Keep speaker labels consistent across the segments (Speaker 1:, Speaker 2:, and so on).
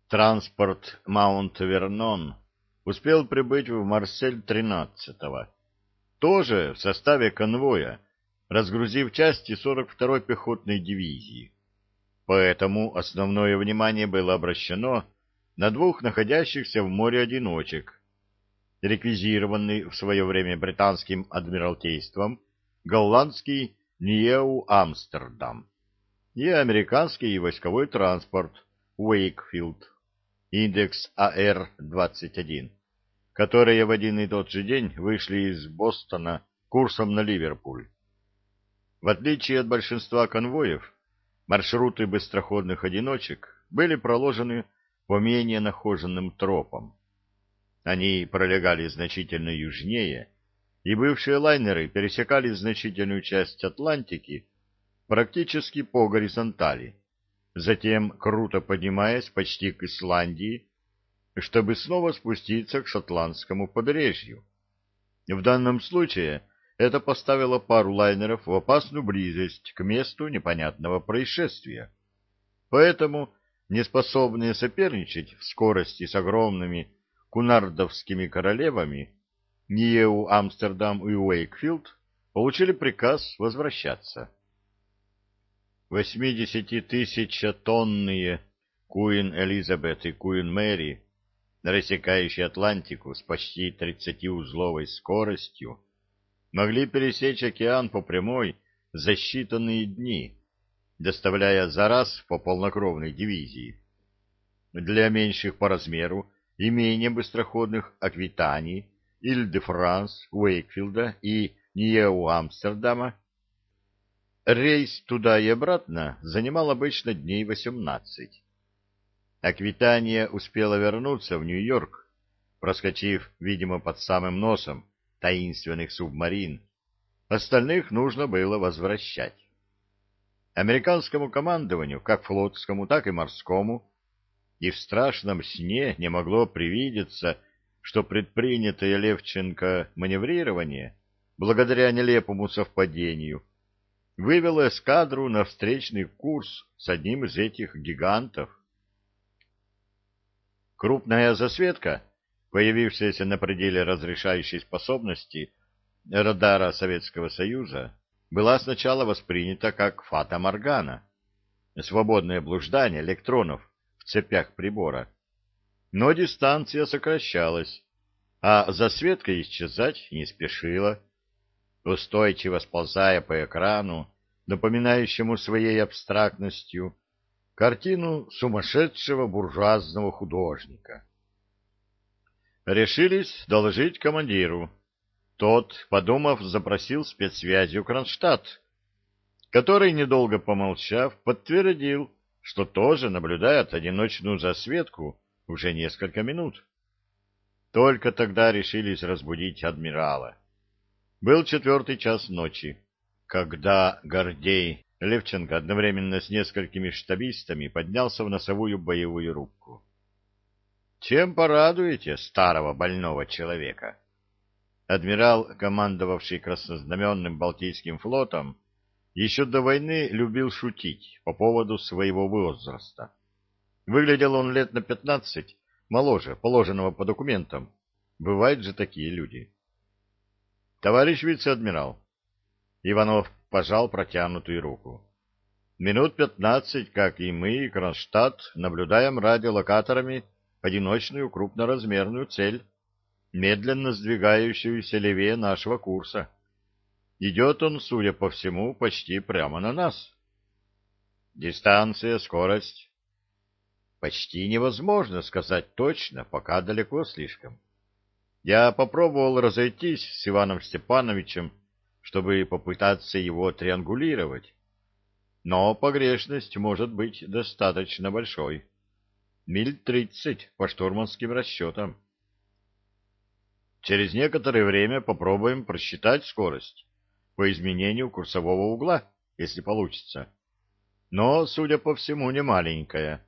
Speaker 1: Транспорт Маунт-Вернон успел прибыть в Марсель 13-го, тоже в составе конвоя, разгрузив части 42-й пехотной дивизии. Поэтому основное внимание было обращено на двух находящихся в море одиночек, реквизированный в свое время британским адмиралтейством голландский Ньеу Амстердам и американский войсковой транспорт Уэйкфилд, индекс АР-21, которые в один и тот же день вышли из Бостона курсом на Ливерпуль. В отличие от большинства конвоев, маршруты быстроходных одиночек были проложены по менее нахоженным тропам. Они пролегали значительно южнее, и бывшие лайнеры пересекали значительную часть Атлантики практически по горизонтали, затем круто поднимаясь почти к Исландии, чтобы снова спуститься к шотландскому побережью. В данном случае это поставило пару лайнеров в опасную близость к месту непонятного происшествия. Поэтому, неспособные соперничать в скорости с огромными кунардовскими королевами, Ньеу, Амстердам и Уэйкфилд получили приказ возвращаться. 80-тысячетонные Куин Элизабет и Куин Мэри, рассекающие Атлантику с почти 30-узловой скоростью, могли пересечь океан по прямой за считанные дни, доставляя за раз по полнокровной дивизии. Для меньших по размеру и менее быстроходных Аквитании, Иль-де-Франс, Уэйкфилда и Ньеу-Амстердама рейс туда и обратно занимал обычно дней 18. Аквитания успела вернуться в Нью-Йорк, проскочив, видимо, под самым носом таинственных субмарин. Остальных нужно было возвращать. Американскому командованию, как флотскому, так и морскому, и в страшном сне не могло привидеться, что предпринятое Левченко маневрирование, благодаря нелепому совпадению, вывело эскадру на встречный курс с одним из этих гигантов. Крупная засветка, появившаяся на пределе разрешающей способности радара Советского Союза, была сначала воспринята как фата-моргана, свободное блуждание электронов в цепях прибора. Но дистанция сокращалась, а засветка исчезать не спешила, устойчиво сползая по экрану, напоминающему своей абстрактностью картину сумасшедшего буржуазного художника. Решились доложить командиру. Тот, подумав, запросил спецсвязью Кронштадт, который, недолго помолчав, подтвердил, что тоже наблюдает одиночную засветку уже несколько минут. Только тогда решились разбудить адмирала. Был 4 час ночи, когда Гордей Левченко одновременно с несколькими штабистами поднялся в носовую боевую рубку. «Чем порадуете старого больного человека?» Адмирал, командовавший краснознаменным Балтийским флотом, еще до войны любил шутить по поводу своего возраста. Выглядел он лет на 15 моложе положенного по документам. Бывают же такие люди. «Товарищ вице-адмирал», Иванов пожал протянутую руку. «Минут 15, как и мы, и Кронштадт, наблюдаем радиолокаторами одиночную крупноразмерную цель, медленно сдвигающуюся левее нашего курса. Идет он, судя по всему, почти прямо на нас. Дистанция, скорость. Почти невозможно сказать точно, пока далеко слишком. Я попробовал разойтись с Иваном Степановичем, чтобы попытаться его триангулировать. Но погрешность может быть достаточно большой. Миль 30 по штурманским расчетам. Через некоторое время попробуем просчитать скорость по изменению курсового угла, если получится. Но, судя по всему, не маленькая.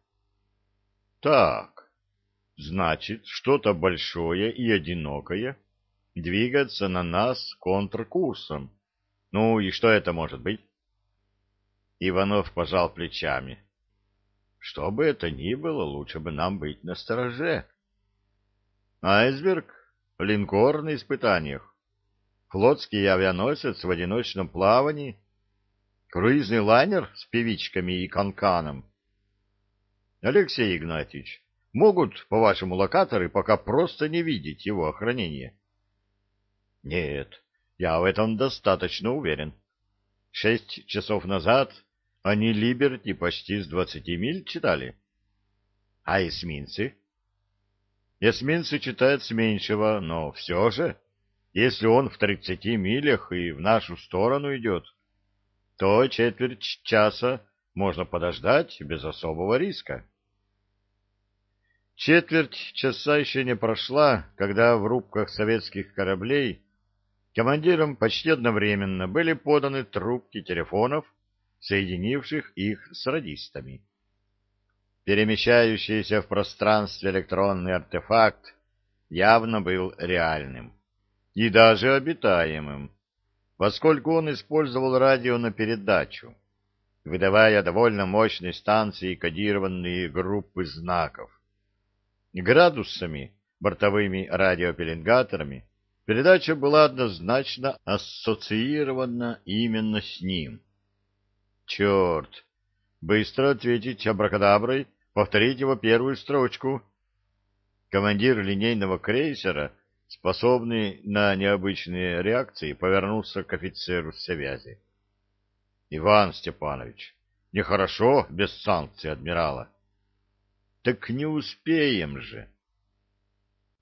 Speaker 1: Так, значит, что-то большое и одинокое двигается на нас контркурсом. Ну и что это может быть? Иванов пожал плечами. Что бы это ни было, лучше бы нам быть настороже. Айсберг, линкор на испытаниях, флотский авианосец в одиночном плавании, круизный лайнер с певичками и канканом. Алексей Игнатьевич, могут, по-вашему, локаторы пока просто не видеть его охранения? Нет, я в этом достаточно уверен. 6 часов назад они «Либерти» почти с 20 миль читали. А эсминцы? Эсминцы читают с меньшего, но все же, если он в 30 милях и в нашу сторону идет, то четверть часа можно подождать без особого риска. Четверть часа еще не прошла, когда в рубках советских кораблей командирам почти одновременно были поданы трубки телефонов, соединивших их с радистами. Перемещающийся в пространстве электронный артефакт явно был реальным и даже обитаемым, поскольку он использовал радио на передачу, выдавая довольно мощной станции кодированные группы знаков. Градусами, бортовыми радиопеленгаторами, передача была однозначно ассоциирована именно с ним. Черт! Быстро ответить абракадаброй, повторить его первую строчку. Командир линейного крейсера, способный на необычные реакции, повернулся к офицеру связи. — Иван Степанович, нехорошо без санкций адмирала. — Так не успеем же.